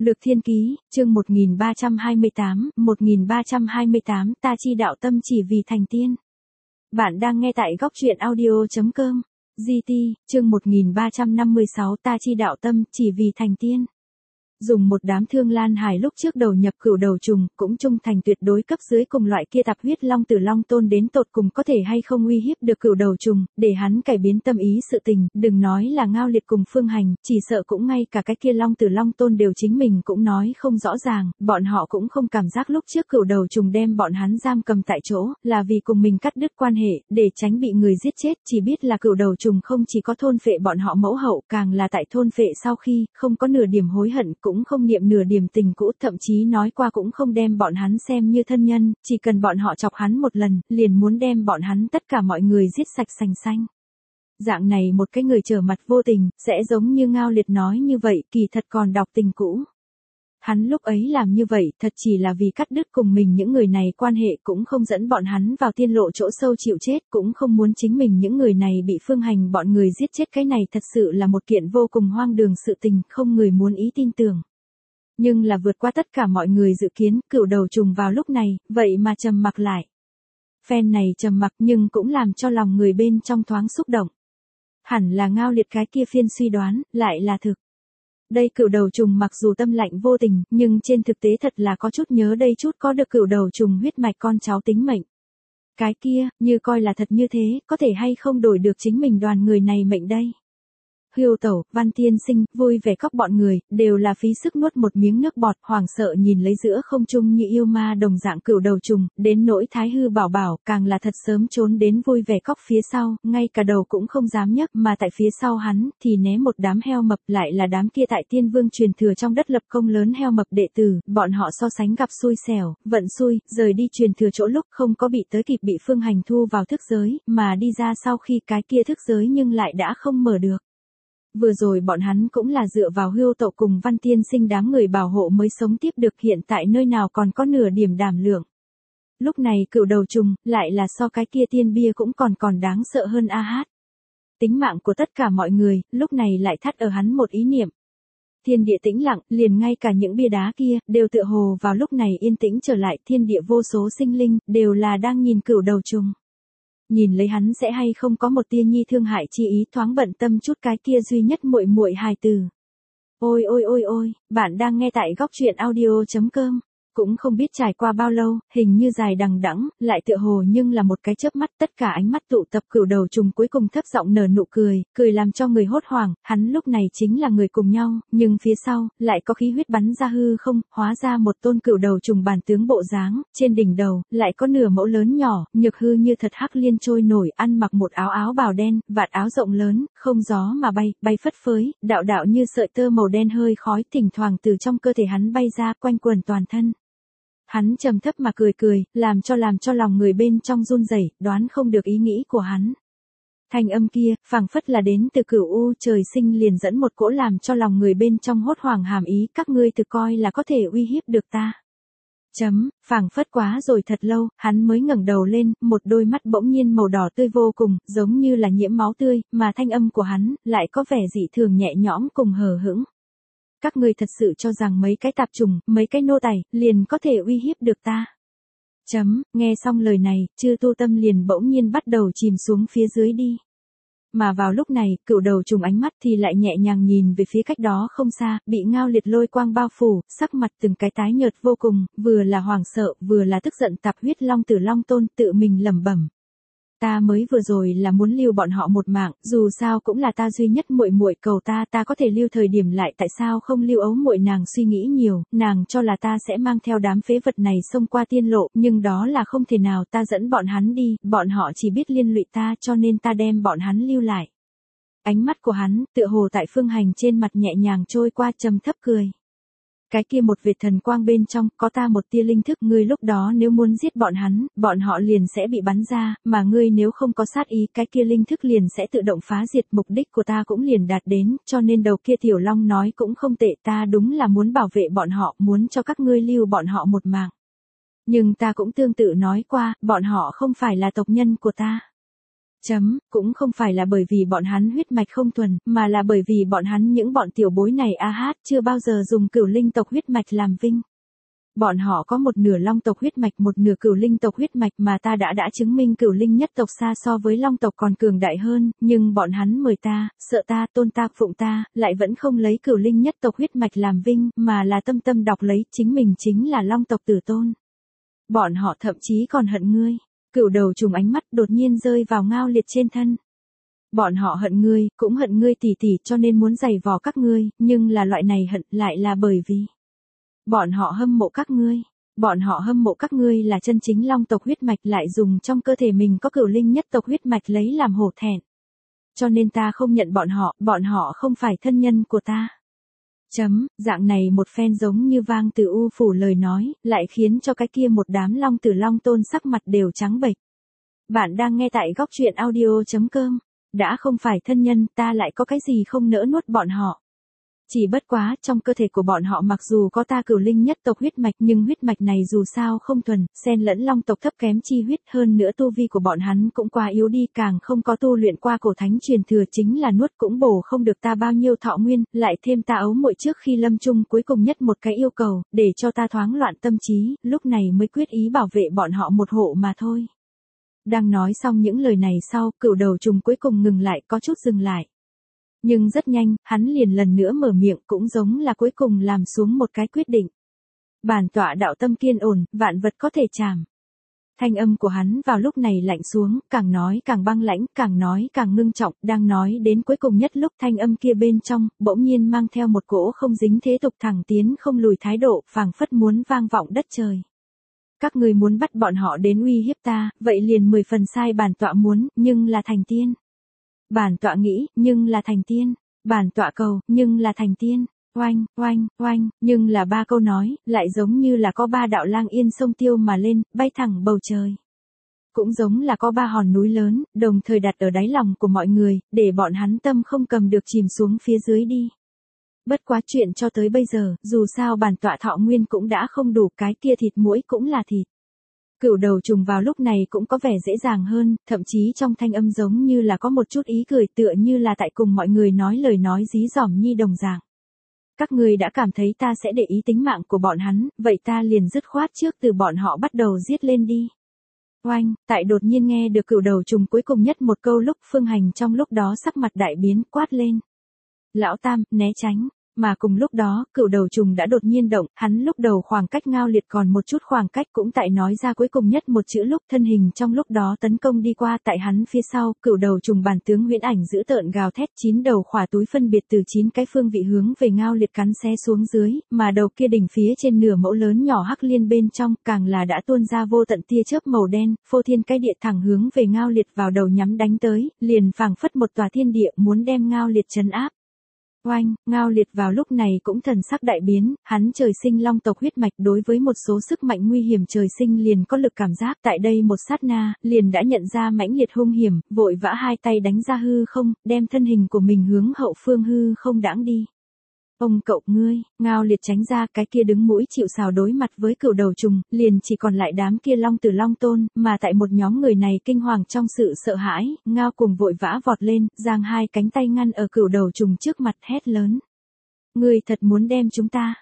Lược Thiên Ký, chương 1328, ta chi đạo tâm chỉ vì thành tiên. Bạn đang nghe tại góc truyện audio.com. GT, chương 1356, ta chi đạo tâm chỉ vì thành tiên. Dùng một đám thương lan hải lúc trước đầu nhập cửu đầu trùng, cũng trung thành tuyệt đối cấp dưới cùng loại kia tạp huyết long tử long tôn đến tột cùng có thể hay không uy hiếp được cửu đầu trùng, để hắn cải biến tâm ý sự tình, đừng nói là Ngao Liệt cùng Phương Hành, chỉ sợ cũng ngay cả cái kia long tử long tôn đều chính mình cũng nói không rõ ràng, bọn họ cũng không cảm giác lúc trước cửu đầu trùng đem bọn hắn giam cầm tại chỗ, là vì cùng mình cắt đứt quan hệ, để tránh bị người giết chết, chỉ biết là cửu đầu trùng không chỉ có thôn phệ bọn họ mẫu hậu, càng là tại thôn phệ sau khi, không có nửa điểm hối hận, cũng không niệm nửa điểm tình cũ, thậm chí nói qua cũng không đem bọn hắn xem như thân nhân, chỉ cần bọn họ chọc hắn một lần, liền muốn đem bọn hắn tất cả mọi người giết sạch sành xanh. Dạng này một cái người trở mặt vô tình, sẽ giống như Ngao Liệt nói như vậy, kỳ thật còn đọc tình cũ. Hắn lúc ấy làm như vậy thật chỉ là vì cắt đứt cùng mình những người này quan hệ, cũng không dẫn bọn hắn vào tiên lộ chỗ sâu chịu chết, cũng không muốn chính mình những người này bị Phương Hành bọn người giết chết. Cái này thật sự là một kiện vô cùng hoang đường sự tình, không người muốn ý tin tưởng. Nhưng là vượt qua tất cả mọi người dự kiến, cửu đầu trùng vào lúc này, vậy mà trầm mặc lại. Phen này trầm mặc nhưng cũng làm cho lòng người bên trong thoáng xúc động. Hẳn là Ngao Liệt cái kia phiên suy đoán, lại là thực. Đây cửu đầu trùng mặc dù tâm lạnh vô tình, nhưng trên thực tế thật là có chút nhớ đây chút có được cửu đầu trùng huyết mạch con cháu tính mệnh. Cái kia, như coi là thật như thế, có thể hay không đổi được chính mình đoàn người này mệnh đây. Hưu Tẩu, Văn Tiên Sinh, vui vẻ khóc bọn người, đều là phí sức nuốt một miếng nước bọt, hoảng sợ nhìn lấy giữa không trung như yêu ma đồng dạng cửu đầu trùng, đến nỗi Thái Hư Bảo Bảo, càng là thật sớm trốn đến vui vẻ khóc phía sau, ngay cả đầu cũng không dám nhấc, mà tại phía sau hắn, thì né một đám heo mập, lại là đám kia tại Tiên Vương truyền thừa trong đất lập công lớn heo mập đệ tử, bọn họ so sánh gặp xui xẻo, vận xui, rời đi truyền thừa chỗ lúc không có bị tới kịp bị Phương Hành thu vào thức giới, mà đi ra sau khi cái kia thức giới nhưng lại đã không mở được. Vừa rồi bọn hắn cũng là dựa vào Hưu Tẩu cùng Văn Tiên Sinh đám người bảo hộ mới sống tiếp được, hiện tại nơi nào còn có nửa điểm đảm lượng. Lúc này cửu đầu trùng, lại là so cái kia tiên bia cũng còn đáng sợ hơn a hát. Tính mạng của tất cả mọi người, lúc này lại thắt ở hắn một ý niệm. Thiên địa tĩnh lặng, liền ngay cả những bia đá kia, đều tựa hồ vào lúc này yên tĩnh trở lại, thiên địa vô số sinh linh, đều là đang nhìn cửu đầu trùng. Nhìn lấy hắn sẽ hay không có một tia nhi thương hại chi ý, thoáng bận tâm chút cái kia duy nhất muội muội hài tử. Ôi ôi ôi ôi, bạn đang nghe tại góc truyện audio.com. Cũng không biết trải qua bao lâu, hình như dài đằng đẵng, lại tựa hồ nhưng là một cái chớp mắt, tất cả ánh mắt tụ tập cửu đầu trùng cuối cùng thấp giọng nở nụ cười, cười làm cho người hốt hoảng, hắn lúc này chính là người cùng nhau, nhưng phía sau, lại có khí huyết bắn ra hư không, hóa ra một tôn cửu đầu trùng bản tướng bộ dáng, trên đỉnh đầu, lại có nửa mẫu lớn nhỏ, nhược hư như thật hắc liên trôi nổi, ăn mặc một áo áo bào đen, vạt áo rộng lớn, không gió mà bay, bay phất phới, đạo đạo như sợi tơ màu đen hơi khói, thỉnh thoảng từ trong cơ thể hắn bay ra, quanh quần toàn thân. Hắn trầm thấp mà cười, làm cho lòng người bên trong run rẩy, đoán không được ý nghĩ của hắn. Thanh âm kia, phảng phất là đến từ Cửu U trời sinh, liền dẫn một cỗ làm cho lòng người bên trong hốt hoảng hàm ý, các ngươi thực coi là có thể uy hiếp được ta. Phảng phất quá rồi thật lâu, hắn mới ngẩng đầu lên, một đôi mắt bỗng nhiên màu đỏ tươi vô cùng, giống như là nhiễm máu tươi, mà thanh âm của hắn, lại có vẻ dị thường nhẹ nhõm cùng hờ hững. Các ngươi thật sự cho rằng mấy cái tạp trùng, mấy cái nô tài, liền có thể uy hiếp được ta. Nghe xong lời này, Chư Tu tâm liền bỗng nhiên bắt đầu chìm xuống phía dưới đi. Mà vào lúc này, cửu đầu trùng ánh mắt thì lại nhẹ nhàng nhìn về phía cách đó không xa, bị Ngao Liệt lôi quang bao phủ, sắc mặt từng cái tái nhợt vô cùng, vừa là hoảng sợ, vừa là tức giận. Tạp huyết long tử long tôn tự mình lẩm bẩm. Ta mới vừa rồi là muốn lưu bọn họ một mạng, dù sao cũng là ta duy nhất muội muội, cầu ta có thể lưu thời điểm lại, tại sao không lưu ấu muội? Nàng suy nghĩ nhiều, nàng cho là ta sẽ mang theo đám phế vật này xông qua tiên lộ, nhưng đó là không thể nào, ta dẫn bọn hắn đi, bọn họ chỉ biết liên lụy ta, cho nên ta đem bọn hắn lưu lại. Ánh mắt của hắn, tựa hồ tại Phương Hành trên mặt nhẹ nhàng trôi qua, trầm thấp cười. Cái kia một vệt thần quang bên trong, có ta một tia linh thức, ngươi lúc đó nếu muốn giết bọn hắn, bọn họ liền sẽ bị bắn ra, mà ngươi nếu không có sát ý, cái kia linh thức liền sẽ tự động phá diệt, mục đích của ta cũng liền đạt đến, cho nên đầu kia tiểu long nói cũng không tệ, ta đúng là muốn bảo vệ bọn họ, muốn cho các ngươi lưu bọn họ một mạng. Nhưng ta cũng tương tự nói qua, bọn họ không phải là tộc nhân của ta. Cũng không phải là bởi vì bọn hắn huyết mạch không thuần, mà là bởi vì bọn hắn những bọn tiểu bối này chưa bao giờ dùng cửu linh tộc huyết mạch làm vinh. Bọn họ có một nửa long tộc huyết mạch, một nửa cửu linh tộc huyết mạch, mà ta đã chứng minh cửu linh nhất tộc xa so với long tộc còn cường đại hơn, nhưng bọn hắn mời ta, sợ ta, tôn ta, phụng ta, lại vẫn không lấy cửu linh nhất tộc huyết mạch làm vinh, mà là tâm tâm đọc lấy chính mình chính là long tộc tử tôn. Bọn họ thậm chí còn hận ngươi. Cửu đầu trùng ánh mắt đột nhiên rơi vào Ngao Liệt trên thân. Bọn họ hận ngươi, cũng hận ngươi tỉ tỉ, cho nên muốn giày vò các ngươi, nhưng là loại này hận lại là bởi vì bọn họ hâm mộ các ngươi. Bọn họ hâm mộ các ngươi là chân chính long tộc huyết mạch, lại dùng trong cơ thể mình có cửu linh nhất tộc huyết mạch lấy làm hổ thẹn. Cho nên ta không nhận bọn họ không phải thân nhân của ta. Dạng này một phen giống như vang từ u phủ lời nói, lại khiến cho cái kia một đám long tử long tôn sắc mặt đều trắng bệch. Bạn đang nghe tại góc truyện audio.com. Đã không phải thân nhân, ta lại có cái gì không nỡ nuốt bọn họ. Chỉ bất quá, trong cơ thể của bọn họ mặc dù có ta cửu linh nhất tộc huyết mạch, nhưng huyết mạch này dù sao không thuần, xen lẫn long tộc thấp kém chi huyết, hơn nữa tu vi của bọn hắn cũng quá yếu đi, càng không có tu luyện qua cổ thánh truyền thừa, chính là nuốt cũng bổ không được ta bao nhiêu thọ nguyên, lại thêm ta ấu muội trước khi lâm chung cuối cùng nhất một cái yêu cầu, để cho ta thoáng loạn tâm trí, lúc này mới quyết ý bảo vệ bọn họ một hộ mà thôi. Đang nói xong những lời này sau, cửu đầu trùng cuối cùng ngừng lại, có chút dừng lại. Nhưng rất nhanh, hắn liền lần nữa mở miệng, cũng giống là cuối cùng làm xuống một cái quyết định. Bản tọa đạo tâm kiên ổn, vạn vật có thể chạm. Thanh âm của hắn vào lúc này lạnh xuống, càng nói càng băng lãnh, càng nói càng ngưng trọng, đang nói đến cuối cùng nhất lúc thanh âm kia bên trong, bỗng nhiên mang theo một cỗ không dính thế tục thẳng tiến không lùi thái độ, phảng phất muốn vang vọng đất trời. Các ngươi muốn bắt bọn họ đến uy hiếp ta, vậy liền 10 phần sai, bản tọa muốn, nhưng là thành tiên. Bản tọa nghĩ, nhưng là thành tiên. Bản tọa cầu, nhưng là thành tiên. Oanh, oanh, oanh, nhưng là ba câu nói, lại giống như là có ba đạo lang yên sông tiêu mà lên, bay thẳng bầu trời. Cũng giống là có ba hòn núi lớn, đồng thời đặt ở đáy lòng của mọi người, để bọn hắn tâm không cầm được chìm xuống phía dưới đi. Bất quá chuyện cho tới bây giờ, dù sao bản tọa thọ nguyên cũng đã không đủ, cái kia thịt muỗi cũng là thịt. Cửu đầu trùng vào lúc này cũng có vẻ dễ dàng hơn, thậm chí trong thanh âm giống như là có một chút ý cười, tựa như là tại cùng mọi người nói lời nói dí dỏm nhi đồng dạng. Các ngươi đã cảm thấy ta sẽ để ý tính mạng của bọn hắn, vậy ta liền dứt khoát trước từ bọn họ bắt đầu giết lên đi. Oanh, tại đột nhiên nghe được cửu đầu trùng cuối cùng nhất một câu lúc Phương Hành trong lúc đó sắc mặt đại biến, quát lên. Lão Tam, né tránh. Mà cùng lúc đó, cửu đầu trùng đã đột nhiên động, hắn lúc đầu khoảng cách Ngao Liệt còn một chút khoảng cách, cũng tại nói ra cuối cùng nhất một chữ lúc thân hình trong lúc đó tấn công đi qua, tại hắn phía sau, cửu đầu trùng bản tướng huyễn ảnh dữ tợn gào thét, 9 đầu khỏa túi phân biệt từ 9 cái phương vị hướng về Ngao Liệt cắn xé xuống dưới, mà đầu kia đỉnh phía trên nửa mẫu lớn nhỏ hắc liên bên trong, càng là đã tuôn ra vô tận tia chớp màu đen, phô thiên cái địa thẳng hướng về Ngao Liệt vào đầu nhắm đánh tới, liền phảng phất một tòa thiên địa muốn đem Ngao Liệt trấn áp. Oanh, Ngao Liệt vào lúc này cũng thần sắc đại biến, hắn trời sinh long tộc huyết mạch, đối với một số sức mạnh nguy hiểm trời sinh liền có lực cảm giác, tại đây một sát na, liền đã nhận ra mãnh liệt hung hiểm, vội vã hai tay đánh ra hư không, đem thân hình của mình hướng hậu phương hư không đãng đi. Ông cậu ngươi, Ngao Liệt tránh ra, cái kia đứng mũi chịu sào đối mặt với cửu đầu trùng, liền chỉ còn lại đám kia long tử long tôn, mà tại một nhóm người này kinh hoàng trong sự sợ hãi, Ngao cùng vội vã vọt lên, giang hai cánh tay ngăn ở cửu đầu trùng trước mặt hét lớn. Ngươi thật muốn đem chúng ta,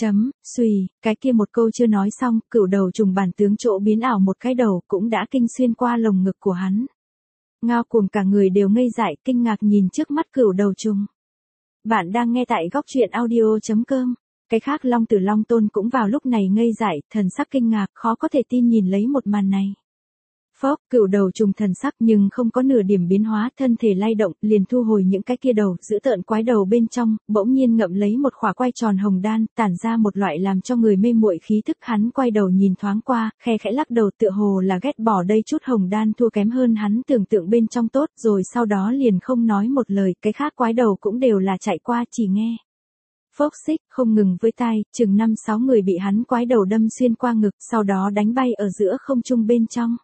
Xùy, cái kia một câu chưa nói xong, cửu đầu trùng bản tướng chỗ biến ảo một cái đầu, cũng đã kinh xuyên qua lồng ngực của hắn. Ngao cùng cả người đều ngây dại, kinh ngạc nhìn trước mắt cửu đầu trùng. Bạn đang nghe tại góc truyện audio.com. Cái khác long tử long tôn cũng vào lúc này ngây dại, thần sắc kinh ngạc, khó có thể tin nhìn lấy một màn này. Phốc, cửu đầu trùng thần sắc nhưng không có nửa điểm biến hóa, thân thể lay động, liền thu hồi những cái kia đầu, giữ tợn quái đầu bên trong, bỗng nhiên ngậm lấy một khỏa quay tròn hồng đan, tản ra một loại làm cho người mê muội khí thức, hắn quay đầu nhìn thoáng qua, khe khẽ lắc đầu tựa hồ là ghét bỏ đây chút hồng đan thua kém hơn hắn tưởng tượng bên trong tốt, rồi sau đó liền không nói một lời, cái khác quái đầu cũng đều là chạy qua chỉ nghe. Phốc xích, không ngừng với tai, chừng 5-6 người bị hắn quái đầu đâm xuyên qua ngực, sau đó đánh bay ở giữa không trung bên trong.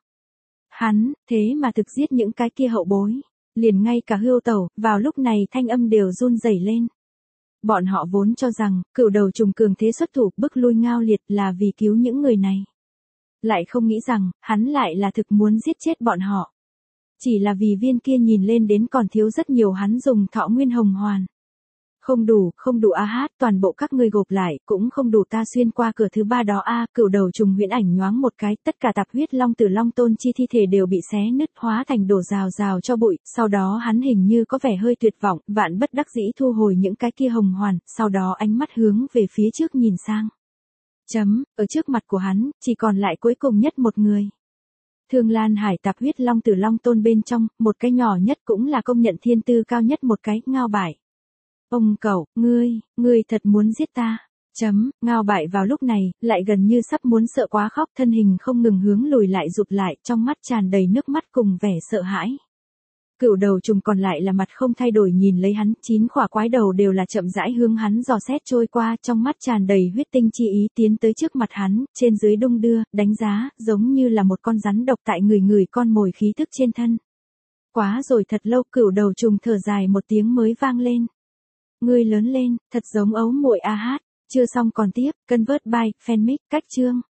Hắn, thế mà thực giết những cái kia hậu bối. Liền ngay cả Hưu Tẩu, vào lúc này thanh âm đều run rẩy lên. Bọn họ vốn cho rằng, cửu đầu trùng cường thế xuất thủ bức lui Ngao Liệt là vì cứu những người này. Lại không nghĩ rằng, hắn lại là thực muốn giết chết bọn họ. Chỉ là vì viên kia nhìn lên đến còn thiếu rất nhiều hắn dùng thọ nguyên hồng hoàn. Không đủ a hát, toàn bộ các ngươi gộp lại, cũng không đủ ta xuyên qua cửa thứ ba đó a. Cửu đầu trùng huyễn ảnh nhoáng một cái, tất cả tạp huyết long tử long tôn chi thi thể đều bị xé nứt hóa thành đổ rào rào cho bụi, sau đó hắn hình như có vẻ hơi tuyệt vọng, vạn bất đắc dĩ thu hồi những cái kia hồng hoàn, sau đó ánh mắt hướng về phía trước nhìn sang. Ở trước mặt của hắn, chỉ còn lại cuối cùng nhất một người. Thương Lan Hải tạp huyết long tử long tôn bên trong, một cái nhỏ nhất cũng là công nhận thiên tư cao nhất một cái, Ngao Bại. Ông cẩu, ngươi thật muốn giết ta. Ngao Bại vào lúc này, lại gần như sắp muốn sợ quá khóc, thân hình không ngừng hướng lùi lại rụt lại, trong mắt tràn đầy nước mắt cùng vẻ sợ hãi. Cửu đầu trùng còn lại là mặt không thay đổi nhìn lấy hắn, 9 khỏa quái đầu đều là chậm rãi hướng hắn dò xét trôi qua, trong mắt tràn đầy huyết tinh chi ý tiến tới trước mặt hắn, trên dưới đung đưa, đánh giá, giống như là một con rắn độc tại người con mồi khí thức trên thân. Quá rồi thật lâu, cửu đầu trùng thở dài một tiếng mới vang lên. Ngươi lớn lên, thật giống ấu muội a hát. Chưa xong còn tiếp, Convert by Fanmic, cách chương.